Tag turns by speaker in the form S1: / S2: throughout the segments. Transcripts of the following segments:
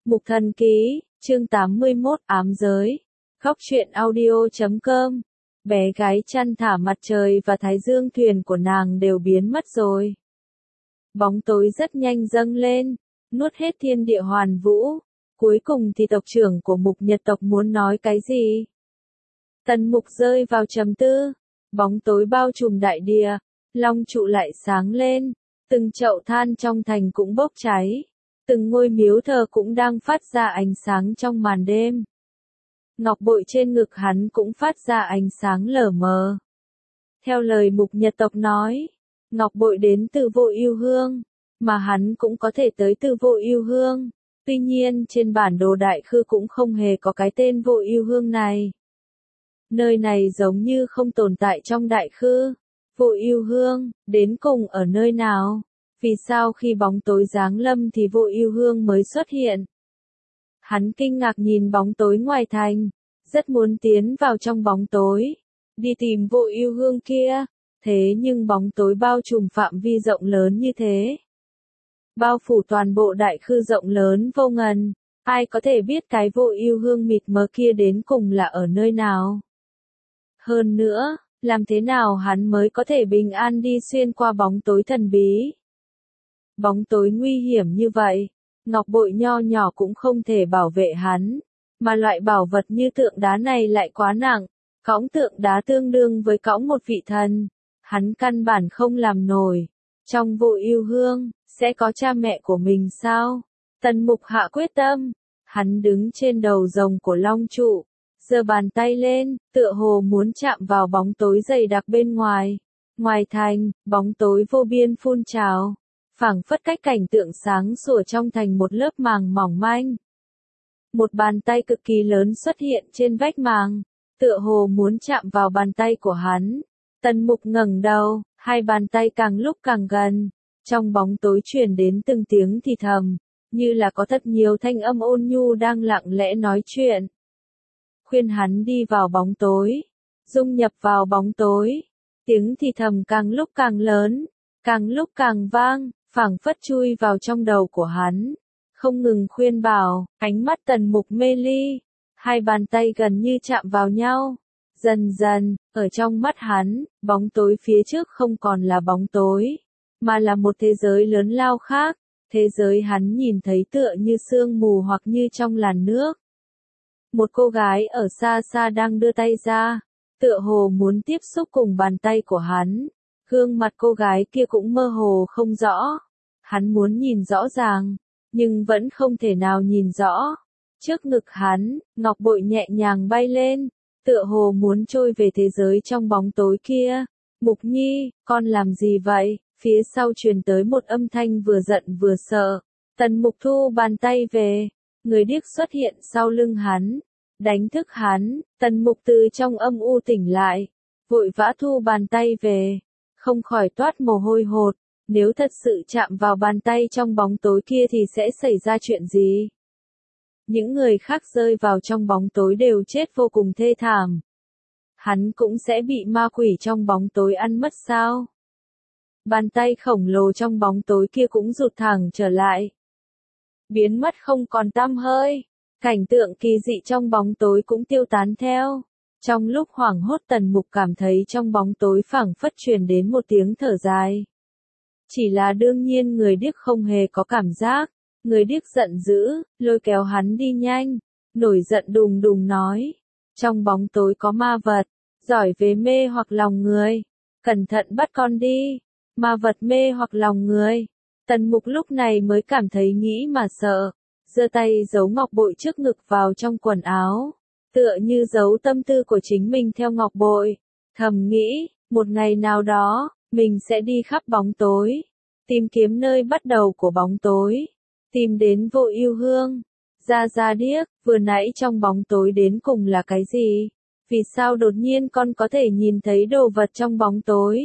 S1: Mục Thần Ký, chương 81, ám giới. Khóc chuyện audio.com. Bé gái chăn thả mặt trời và thái dương thuyền của nàng đều biến mất rồi. Bóng tối rất nhanh dâng lên, nuốt hết thiên địa hoàn vũ. Cuối cùng thì tộc trưởng của Mục Nhật tộc muốn nói cái gì? Tần Mục rơi vào trầm tư. Bóng tối bao trùm đại địa, long trụ lại sáng lên, từng chậu than trong thành cũng bốc cháy. Từng ngôi miếu thờ cũng đang phát ra ánh sáng trong màn đêm. Ngọc bội trên ngực hắn cũng phát ra ánh sáng lờ mờ. Theo lời Mục Nhật tộc nói, ngọc bội đến từ Vô Ưu Hương, mà hắn cũng có thể tới từ Vô Ưu Hương. Tuy nhiên trên bản đồ Đại Khư cũng không hề có cái tên Vô Ưu Hương này. Nơi này giống như không tồn tại trong Đại Khư. Vô Ưu Hương, đến cùng ở nơi nào? Vì sao khi bóng tối giáng lâm thì Vô Ưu Hương mới xuất hiện? Hắn kinh ngạc nhìn bóng tối ngoài thành, rất muốn tiến vào trong bóng tối, đi tìm Vô Ưu Hương kia, thế nhưng bóng tối bao trùm phạm vi rộng lớn như thế. Bao phủ toàn bộ Đại Khư rộng lớn vô ngần, ai có thể biết cái Vô Ưu Hương mịt mờ kia đến cùng là ở nơi nào? Hơn nữa, làm thế nào hắn mới có thể bình an đi xuyên qua bóng tối thần bí? Bóng tối nguy hiểm như vậy, ngọc bội nho nhỏ cũng không thể bảo vệ hắn, mà loại bảo vật như tượng đá này lại quá nặng, cõng tượng đá tương đương với cõng một vị thần, hắn căn bản không làm nổi. Trong Vô Ưu Hương, sẽ có cha mẹ của mình sao? Tần Mục hạ quyết tâm, hắn đứng trên đầu rồng của long trụ, giơ bàn tay lên, tựa hồ muốn chạm vào bóng tối dày đặc bên ngoài. Ngoài thành, bóng tối vô biên phun trào, phảng phất cách cảnh tượng sáng sủa trong thành một lớp màng mỏng manh. Một bàn tay cực kỳ lớn xuất hiện trên vách màng, tựa hồ muốn chạm vào bàn tay của hắn. Tần Mục ngẩng đầu, hai bàn tay càng lúc càng gần, trong bóng tối truyền đến từng tiếng thì thầm, như là có thật nhiều thanh âm ôn nhu đang lặng lẽ nói chuyện. Khuyên hắn đi vào bóng tối, dung nhập vào bóng tối. Tiếng thì thầm càng lúc càng lớn, càng lúc càng vang, phảng phất chui vào trong đầu của hắn, không ngừng khuyên bảo. Ánh mắt Tần Mục mê ly, hai bàn tay gần như chạm vào nhau. Dần dần, ở trong mắt hắn, bóng tối phía trước không còn là bóng tối, mà là một thế giới lớn lao khác. Thế giới hắn nhìn thấy tựa như sương mù hoặc như trong làn nước. Một cô gái ở xa xa đang đưa tay ra, tựa hồ muốn tiếp xúc cùng bàn tay của hắn. Gương mặt cô gái kia cũng mơ hồ không rõ. Hắn muốn nhìn rõ ràng, nhưng vẫn không thể nào nhìn rõ. Trước ngực hắn, ngọc bội nhẹ nhàng bay lên, tựa hồ muốn trôi về thế giới trong bóng tối kia. Mục Nhi, con làm gì vậy? Phía sau truyền tới một âm thanh vừa giận vừa sợ. Tần Mục thu bàn tay về, người điếc xuất hiện sau lưng hắn, đánh thức hắn. Tần Mục từ trong âm u tỉnh lại, vội vã thu bàn tay về, không khỏi toát mồ hôi hột. Nếu thật sự chạm vào bàn tay trong bóng tối kia thì sẽ xảy ra chuyện gì? Những người khác rơi vào trong bóng tối đều chết vô cùng thê thảm. Hắn cũng sẽ bị ma quỷ trong bóng tối ăn mất sao? Bàn tay khổng lồ trong bóng tối kia cũng rụt thẳng trở lại, biến mất không còn tăm hơi. Cảnh tượng kỳ dị trong bóng tối cũng tiêu tán theo. Trong lúc hoảng hốt Tần Mục cảm thấy trong bóng tối phảng phất truyền đến một tiếng thở dài. Chỉ là đương nhiên người điếc không hề có cảm giác. Người điếc giận dữ, lôi kéo hắn đi nhanh, nổi giận đùng đùng nói. Trong bóng tối có ma vật, giỏi về mê hoặc lòng người. Cẩn thận bắt con đi. Ma vật mê hoặc lòng người. Tần Mục lúc này mới cảm thấy nghĩ mà sợ. Giơ tay giấu ngọc bội trước ngực vào trong quần áo, tựa như giấu tâm tư của chính mình theo ngọc bội. Thầm nghĩ, một ngày nào đó, mình sẽ đi khắp bóng tối, tìm kiếm nơi bắt đầu của bóng tối, tìm đến Vô Ưu Hương. Gia điếc, vừa nãy trong bóng tối đến cùng là cái gì? Vì sao đột nhiên con có thể nhìn thấy đồ vật trong bóng tối?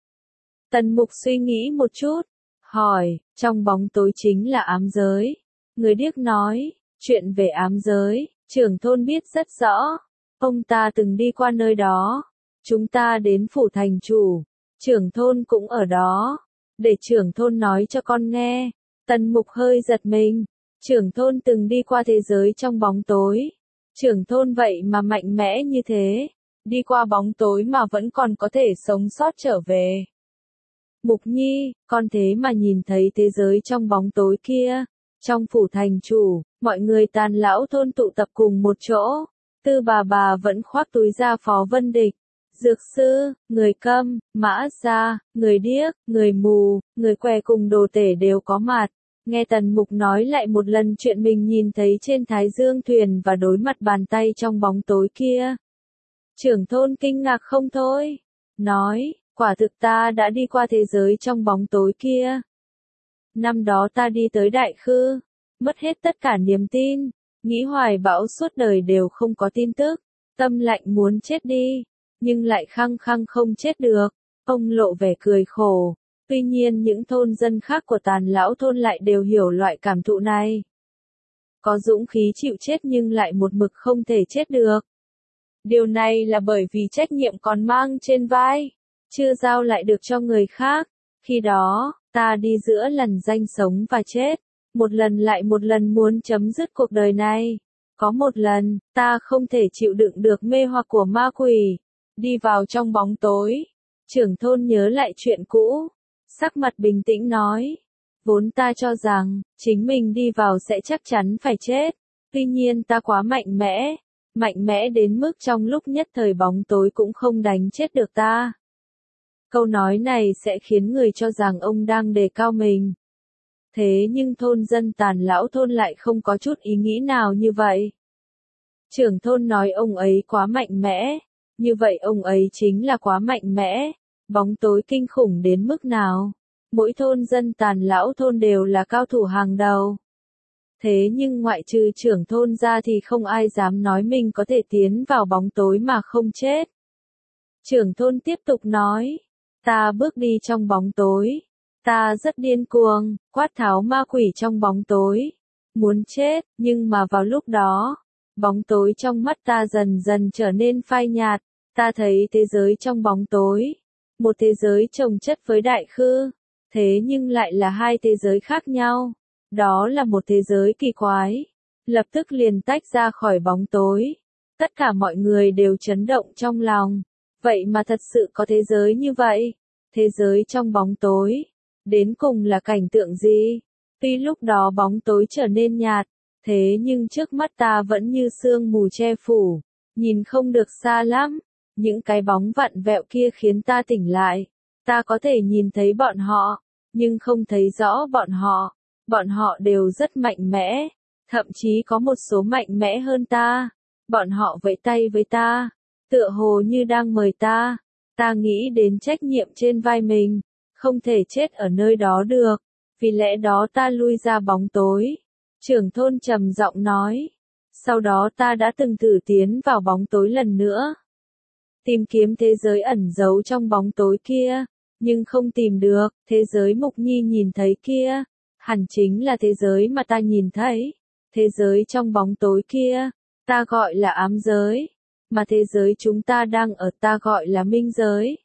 S1: Tần Mục suy nghĩ một chút, hỏi, trong bóng tối chính là ám giới. Người điếc nói, chuyện về ám giới, trưởng thôn biết rất rõ. Ông ta từng đi qua nơi đó. Chúng ta đến phủ thành chủ, trưởng thôn cũng ở đó. Để trưởng thôn nói cho con nghe. Tần Mục hơi giật mình. Trưởng thôn từng đi qua thế giới trong bóng tối. Trưởng thôn vậy mà mạnh mẽ như thế. Đi qua bóng tối mà vẫn còn có thể sống sót trở về. Mục Nhi, con thế mà nhìn thấy thế giới trong bóng tối kia. Trong phủ thành chủ, mọi người Tàn lão thôn tụ tập cùng một chỗ. Tư bà vẫn khoác túi ra Phó Vân Địch. Dược sư, người câm, mã gia, người điếc, người mù, người què cùng đồ tể đều có mặt. Nghe Tần Mục nói lại một lần chuyện mình nhìn thấy trên Thái Dương thuyền và đối mặt bàn tay trong bóng tối kia. Trưởng thôn kinh ngạc không thôi. Nói, quả thực ta đã đi qua thế giới trong bóng tối kia. Năm đó ta đi tới Đại Khư, mất hết tất cả niềm tin, nghĩ hoài bão suốt đời đều không có tin tức, tâm lạnh muốn chết đi, nhưng lại khăng khăng không chết được. Ông lộ vẻ cười khổ. Tuy nhiên những thôn dân khác của Tàn lão thôn lại đều hiểu loại cảm thụ này. Có dũng khí chịu chết nhưng lại một mực không thể chết được. Điều này là bởi vì trách nhiệm còn mang trên vai, chưa giao lại được cho người khác. Khi đó, ta đi giữa lằn ranh sống và chết, một lần lại một lần muốn chấm dứt cuộc đời này. Có một lần, ta không thể chịu đựng được mê hoặc của ma quỷ, đi vào trong bóng tối. Trưởng thôn nhớ lại chuyện cũ, sắc mặt bình tĩnh nói, vốn ta cho rằng, chính mình đi vào sẽ chắc chắn phải chết, tuy nhiên ta quá mạnh mẽ đến mức trong lúc nhất thời bóng tối cũng không đánh chết được ta. Câu nói này sẽ khiến người cho rằng ông đang đề cao mình. Thế nhưng thôn dân Tàn lão thôn lại không có chút ý nghĩ nào như vậy. Trưởng thôn nói ông ấy quá mạnh mẽ, như vậy ông ấy chính là quá mạnh mẽ. Bóng tối kinh khủng đến mức nào? Mỗi thôn dân Tàn lão thôn đều là cao thủ hàng đầu. Thế nhưng ngoại trừ trưởng thôn ra thì không ai dám nói mình có thể tiến vào bóng tối mà không chết. Trưởng thôn tiếp tục nói, ta bước đi trong bóng tối. Ta rất điên cuồng, quát tháo ma quỷ trong bóng tối. Muốn chết, nhưng mà vào lúc đó, bóng tối trong mắt ta dần dần trở nên phai nhạt. Ta thấy thế giới trong bóng tối. Một thế giới chồng chất với Đại Khư. Thế nhưng lại là hai thế giới khác nhau. Đó là một thế giới kỳ quái. Lập tức liền tách ra khỏi bóng tối. Tất cả mọi người đều chấn động trong lòng. Vậy mà thật sự có thế giới như vậy. Thế giới trong bóng tối. Đến cùng là cảnh tượng gì? Tuy lúc đó bóng tối trở nên nhạt. Thế nhưng trước mắt ta vẫn như sương mù che phủ. Nhìn không được xa lắm. Những cái bóng vặn vẹo kia khiến ta tỉnh lại. Ta có thể nhìn thấy bọn họ, nhưng không thấy rõ bọn họ. Bọn họ đều rất mạnh mẽ, thậm chí có một số mạnh mẽ hơn ta. Bọn họ vẫy tay với ta, tựa hồ như đang mời ta. Ta nghĩ đến trách nhiệm trên vai mình, không thể chết ở nơi đó được. Vì lẽ đó ta lui ra bóng tối. Trưởng thôn trầm giọng nói. Sau đó ta đã từng thử tiến vào bóng tối lần nữa. Tìm kiếm thế giới ẩn giấu trong bóng tối kia, nhưng không tìm được. Thế giới Mục Nhi nhìn thấy kia, hẳn chính là thế giới mà ta nhìn thấy. Thế giới trong bóng tối kia, ta gọi là ám giới, mà thế giới chúng ta đang ở ta gọi là minh giới.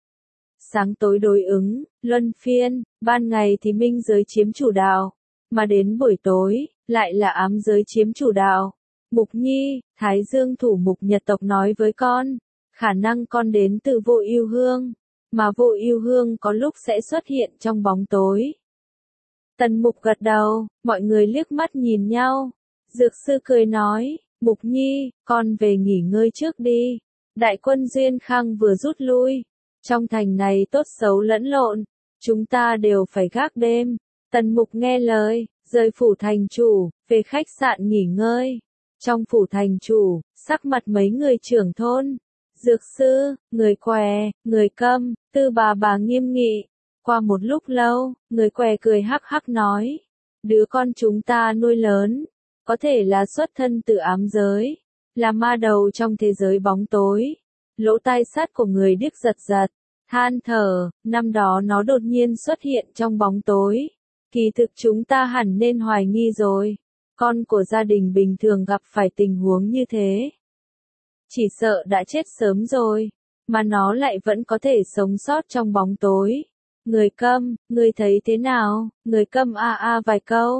S1: Sáng tối đối ứng, luân phiên, ban ngày thì minh giới chiếm chủ đạo, mà đến buổi tối, lại là ám giới chiếm chủ đạo. Mục Nhi, Thái Dương thủ mục Nhật tộc nói với con, khả năng con đến từ Vô Ưu Hương, mà Vô Ưu Hương có lúc sẽ xuất hiện trong bóng tối. Tần Mục gật đầu, mọi người liếc mắt nhìn nhau. Dược sư cười nói, Mục Nhi, con về nghỉ ngơi trước đi. Đại quân Duyên Khang vừa rút lui. Trong thành này tốt xấu lẫn lộn, chúng ta đều phải gác đêm. Tần Mục nghe lời, rời phủ thành chủ, về khách sạn nghỉ ngơi. Trong phủ thành chủ, sắc mặt mấy người trưởng thôn, dược sư, người què, người câm, Tư bà nghiêm nghị. Qua một lúc lâu, người què cười hắc hắc nói, đứa con chúng ta nuôi lớn, có thể là xuất thân từ ám giới, là ma đầu trong thế giới bóng tối. Lỗ tai sắt của người điếc giật giật, than thở, năm đó nó đột nhiên xuất hiện trong bóng tối. Kỳ thực chúng ta hẳn nên hoài nghi rồi. Con của gia đình bình thường gặp phải tình huống như thế, chỉ sợ đã chết sớm rồi, mà nó lại vẫn có thể sống sót trong bóng tối. Người câm, người thấy thế nào? Người câm a vài câu.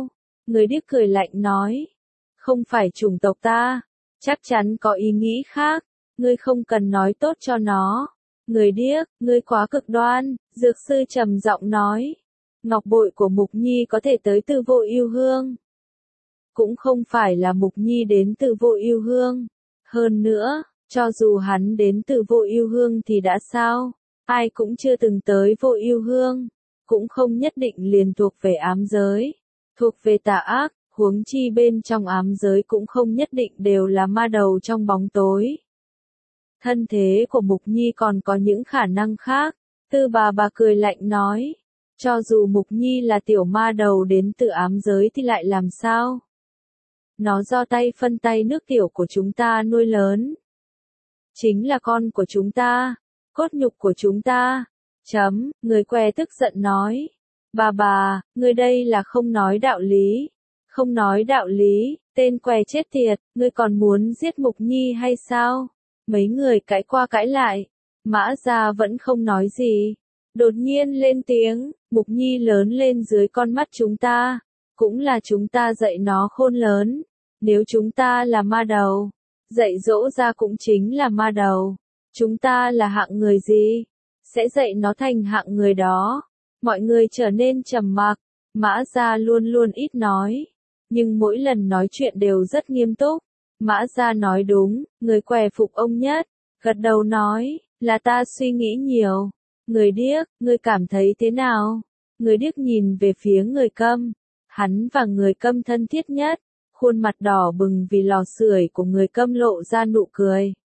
S1: Người điếc cười lạnh nói. Không phải chủng tộc ta. Chắc chắn có ý nghĩ khác. Ngươi không cần nói tốt cho nó. Người điếc, ngươi quá cực đoan, dược sư trầm giọng nói. Ngọc bội của Mục Nhi có thể tới từ Vô Ưu Hương. Cũng không phải là Mục Nhi đến từ Vô Ưu Hương. Hơn nữa, cho dù hắn đến từ Vô Ưu Hương thì đã sao? Ai cũng chưa từng tới Vô Ưu Hương. Cũng không nhất định liền thuộc về ám giới. Thuộc về tà ác, huống chi bên trong ám giới cũng không nhất định đều là ma đầu trong bóng tối. Thân thế của Mục Nhi còn có những khả năng khác. Tư bà cười lạnh nói. Cho dù Mục Nhi là tiểu ma đầu đến từ ám giới thì lại làm sao? Nó do tay phân tay nước tiểu của chúng ta nuôi lớn. Chính là con của chúng ta, cốt nhục của chúng ta. Người què tức giận nói. Bà, ngươi đây là không nói đạo lý. Không nói đạo lý, tên què chết tiệt, ngươi còn muốn giết Mục Nhi hay sao? Mấy người cãi qua cãi lại. Mã Gia vẫn không nói gì. Đột nhiên lên tiếng, Mục Nhi lớn lên dưới con mắt chúng ta. Cũng là chúng ta dạy nó khôn lớn. Nếu chúng ta là ma đầu, dạy dỗ ra cũng chính là ma đầu. Chúng ta là hạng người gì? Sẽ dạy nó thành hạng người đó. Mọi người trở nên trầm mặc. Mã Gia luôn luôn ít nói. Nhưng mỗi lần nói chuyện đều rất nghiêm túc. Mã Gia nói đúng, người què phục ông nhất. Gật đầu nói, là ta suy nghĩ nhiều. Người điếc, ngươi cảm thấy thế nào? Người điếc nhìn về phía người câm. Hắn và người câm thân thiết nhất. Khuôn mặt đỏ bừng vì lò sưởi của người câm lộ ra nụ cười.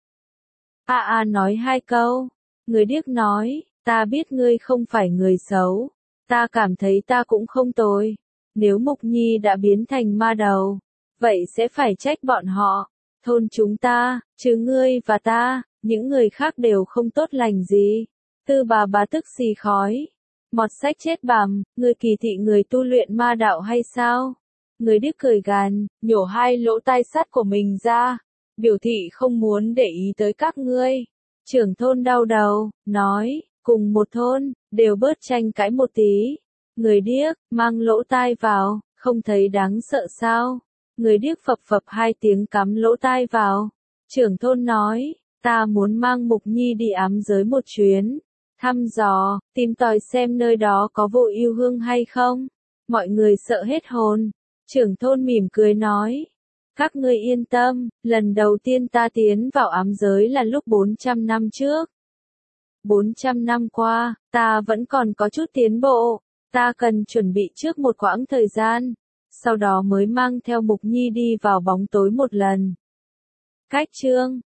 S1: Nói 2 câu. Người điếc nói, ta biết ngươi không phải người xấu. Ta cảm thấy ta cũng không tồi. Nếu Mục Nhi đã biến thành ma đầu, vậy sẽ phải trách bọn họ. Thôn chúng ta, trừ ngươi và ta, những người khác đều không tốt lành gì. Tư bà tức xì khói. Mọt sách chết bằm, ngươi kỳ thị người tu luyện ma đạo hay sao? Người điếc cười gằn, nhổ 2 lỗ tai sắt của mình ra. Biểu thị không muốn để ý tới các ngươi. Trưởng thôn đau đầu, nói, cùng một thôn, đều bớt tranh cãi một tí. Người điếc, mang lỗ tai vào, không thấy đáng sợ sao? Người điếc phập 2 tiếng cắm lỗ tai vào. Trưởng thôn nói, ta muốn mang Mục Nhi đi ám giới một chuyến. Thăm dò, tìm tòi xem nơi đó có Vô Ưu Hương hay không. Mọi người sợ hết hồn. Trưởng thôn mỉm cười nói. Các ngươi yên tâm, lần đầu tiên ta tiến vào ám giới là lúc 400 năm trước. 400 năm qua, ta vẫn còn có chút tiến bộ. Ta cần chuẩn bị trước một quãng thời gian. Sau đó mới mang theo Mục Nhi đi vào bóng tối một lần. Cách chương